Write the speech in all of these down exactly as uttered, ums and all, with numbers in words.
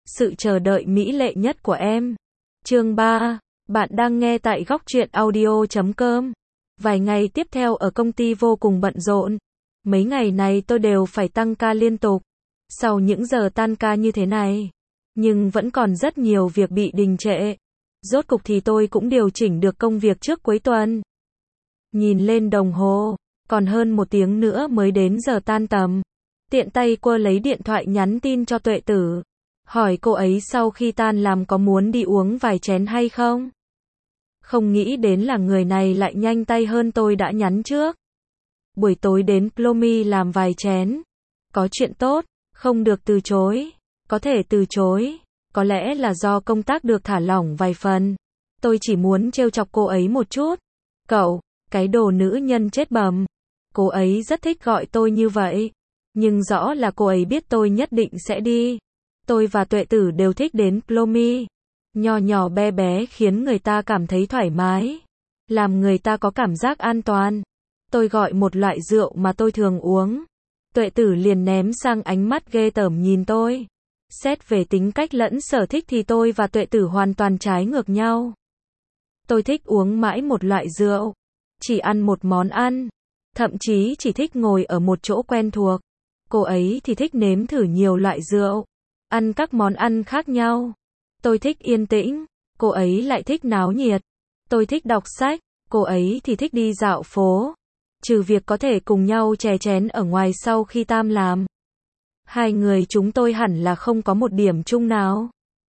Sự chờ đợi mỹ lệ nhất của em. Chương ba. Bạn đang nghe tại góc truyện audio chấm com. Vài ngày tiếp theo ở công ty vô cùng bận rộn. Mấy ngày này tôi đều phải tăng ca liên tục. Sau những giờ tan ca như thế này, nhưng vẫn còn rất nhiều việc bị đình trệ. Rốt cục thì tôi cũng điều chỉnh được công việc trước cuối tuần. Nhìn lên đồng hồ, còn hơn một tiếng nữa mới đến giờ tan tầm. Tiện tay quơ lấy điện thoại nhắn tin cho Tuệ Tử. Hỏi cô ấy sau khi tan làm có muốn đi uống vài chén hay không? Không nghĩ đến là người này lại nhanh tay hơn tôi đã nhắn trước. Buổi tối đến Plomy làm vài chén. Có chuyện tốt, không được từ chối. Có thể từ chối. Có lẽ là do công tác được thả lỏng vài phần. Tôi chỉ muốn trêu chọc cô ấy một chút. Cậu, cái đồ nữ nhân chết bầm. Cô ấy rất thích gọi tôi như vậy. Nhưng rõ là cô ấy biết tôi nhất định sẽ đi. Tôi và Tuệ Tử đều thích đến Plomy. Nhỏ nhỏ bé bé khiến người ta cảm thấy thoải mái. Làm người ta có cảm giác an toàn. Tôi gọi một loại rượu mà tôi thường uống. Tuệ Tử liền ném sang ánh mắt ghê tởm nhìn tôi. Xét về tính cách lẫn sở thích thì tôi và Tuệ Tử hoàn toàn trái ngược nhau. Tôi thích uống mãi một loại rượu. Chỉ ăn một món ăn. Thậm chí chỉ thích ngồi ở một chỗ quen thuộc. Cô ấy thì thích nếm thử nhiều loại rượu. Ăn các món ăn khác nhau. Tôi thích yên tĩnh. Cô ấy lại thích náo nhiệt. Tôi thích đọc sách. Cô ấy thì thích đi dạo phố. Trừ việc có thể cùng nhau chè chén ở ngoài sau khi tam làm. Hai người chúng tôi hẳn là không có một điểm chung nào.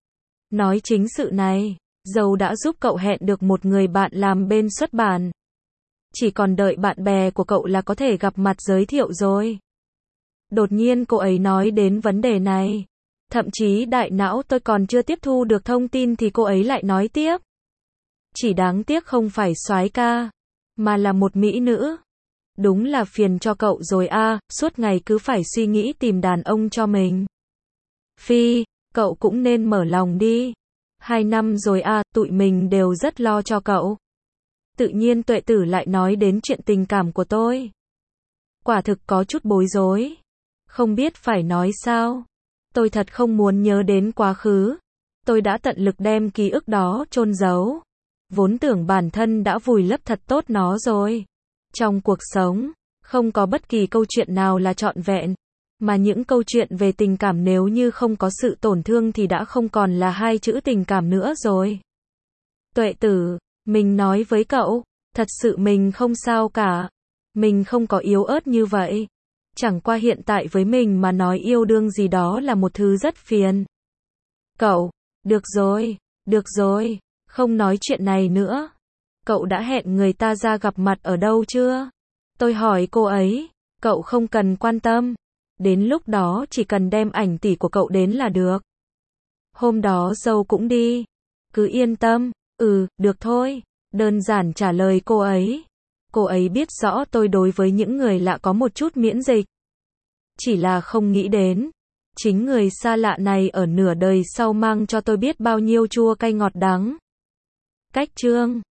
Nói chính sự này, dâu đã giúp cậu hẹn được một người bạn làm bên xuất bản. Chỉ còn đợi bạn bè của cậu là có thể gặp mặt giới thiệu rồi. Đột nhiên cô ấy nói đến vấn đề này. Thậm chí đại não tôi còn chưa tiếp thu được thông tin thì cô ấy lại nói tiếp. Chỉ đáng tiếc không phải soái ca, mà là một mỹ nữ. Đúng là phiền cho cậu rồi a, suốt ngày cứ phải suy nghĩ tìm đàn ông cho mình. Phi, cậu cũng nên mở lòng đi. Hai năm rồi a, tụi mình đều rất lo cho cậu. Tự nhiên Tuệ Tử lại nói đến chuyện tình cảm của tôi. Quả thực có chút bối rối. Không biết phải nói sao. Tôi thật không muốn nhớ đến quá khứ. Tôi đã tận lực đem ký ức đó chôn giấu. Vốn tưởng bản thân đã vùi lấp thật tốt nó rồi. Trong cuộc sống, không có bất kỳ câu chuyện nào là trọn vẹn. Mà những câu chuyện về tình cảm nếu như không có sự tổn thương thì đã không còn là hai chữ tình cảm nữa rồi. Tuệ Tử, mình nói với cậu, thật sự mình không sao cả. Mình không có yếu ớt như vậy. Chẳng qua hiện tại với mình mà nói yêu đương gì đó là một thứ rất phiền. Cậu, được rồi, được rồi, không nói chuyện này nữa. Cậu đã hẹn người ta ra gặp mặt ở đâu chưa? Tôi hỏi cô ấy, cậu không cần quan tâm. Đến lúc đó chỉ cần đem ảnh tỷ của cậu đến là được. Hôm đó dâu cũng đi. Cứ yên tâm, ừ, được thôi. Đơn giản trả lời cô ấy. Cô ấy biết rõ tôi đối với những người lạ có một chút miễn dịch. Chỉ là không nghĩ đến. Chính người xa lạ này ở nửa đời sau mang cho tôi biết bao nhiêu chua cay ngọt đắng. Cách chương